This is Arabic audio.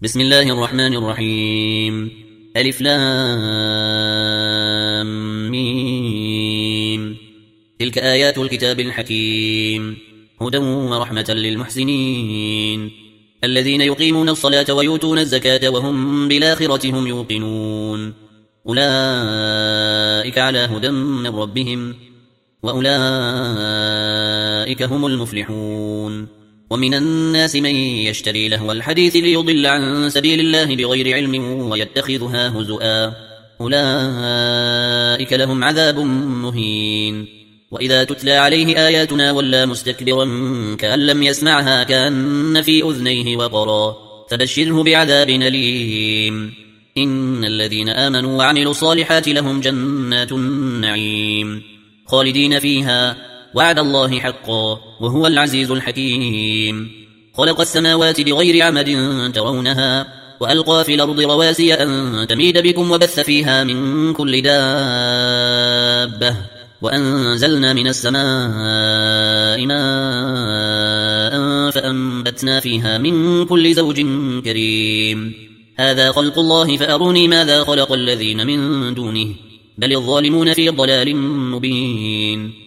بسم الله الرحمن الرحيم. ألف لام ميم. تلك آيات الكتاب الحكيم، هدى ورحمة للمحسنين الذين يقيمون الصلاة ويؤتون الزكاة وهم بالآخرة هم يوقنون. أولئك على هدى من ربهم وأولئك هم المفلحون. ومن الناس من يشتري لهو الحديث ليضل عن سبيل الله بغير علم ويتخذها هزؤا، أولئك لهم عذاب مهين. وإذا تتلى عليه آياتنا ولى مستكبرا كأن لم يسمعها كأن في أذنيه وقرا، فبشره بعذاب أليم. إن الذين آمنوا وعملوا الصالحات لهم جنات النعيم خالدين فيها، وعد الله حقا وهو العزيز الحكيم. خلق السماوات بغير عمد ترونها وألقى في الأرض رواسي أن تميد بكم وبث فيها من كل دابة، وأنزلنا من السماء ماء فأنبتنا فيها من كل زوج كريم. هذا خلق الله فأروني ماذا خلق الذين من دونه، بل الظالمون في ضلال مبين.